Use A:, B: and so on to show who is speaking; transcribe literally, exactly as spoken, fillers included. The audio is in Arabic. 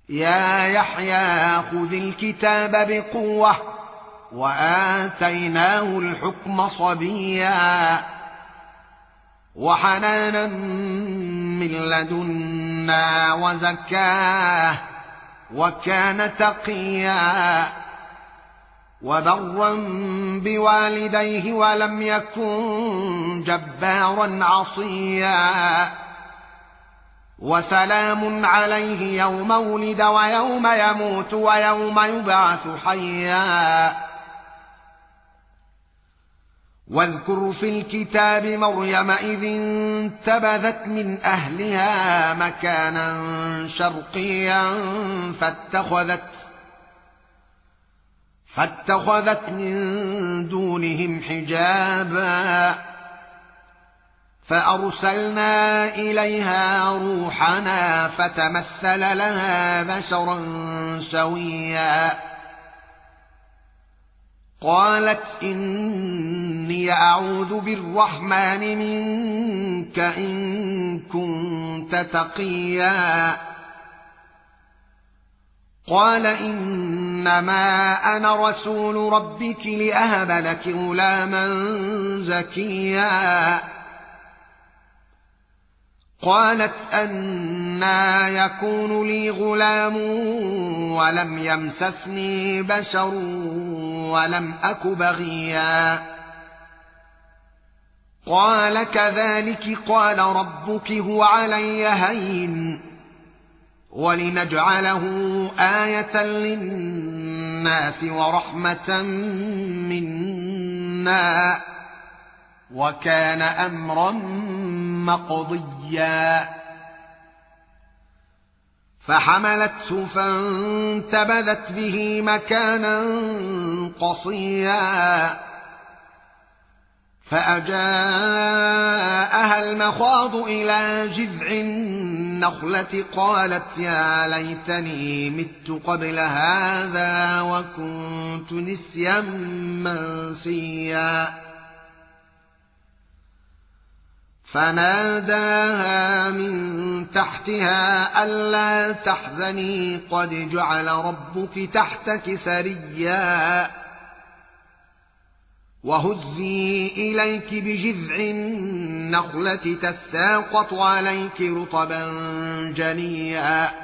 A: يا يحيى خذ الكتاب بقوة وآتيناه الحكم صبيا وحنانا من لدنا وزكاه وكان تقيا وبرا بوالديه ولم يكن جبارا عصيا وسلام عليه يوم ولد ويوم يموت ويوم يبعث حيا واذكر في الكتاب مريم إذ انتبذت من أهلها مكانا شرقيا فاتخذت فاتخذت من دونهم حجابا فأرسلنا إليها روحنا فتمثل لها بشرا سويا قالت إني أعوذ بالرحمن منك إن كنت تقيا قال إنما أنا رسول ربك لأهب لك غلاما زكيا قالت أنى يكون لي غلام ولم يمسسني بشر ولم أك بغيا قال كذلك قال ربك هو علي هين ولنجعله آية للناس ورحمة منا وكان أمرا مقضيا فحملته فانتبذت به مكانا قصيا فأجاءها المخاض إلى جذع النخلة قالت يا ليتني مت قبل هذا وكنت نسيا منسيا فناداها من تحتها ألا تحزني قد جعل ربك تحتك سريا وهزي إليك بجذع النخلة تساقط عليك رطبا جنيا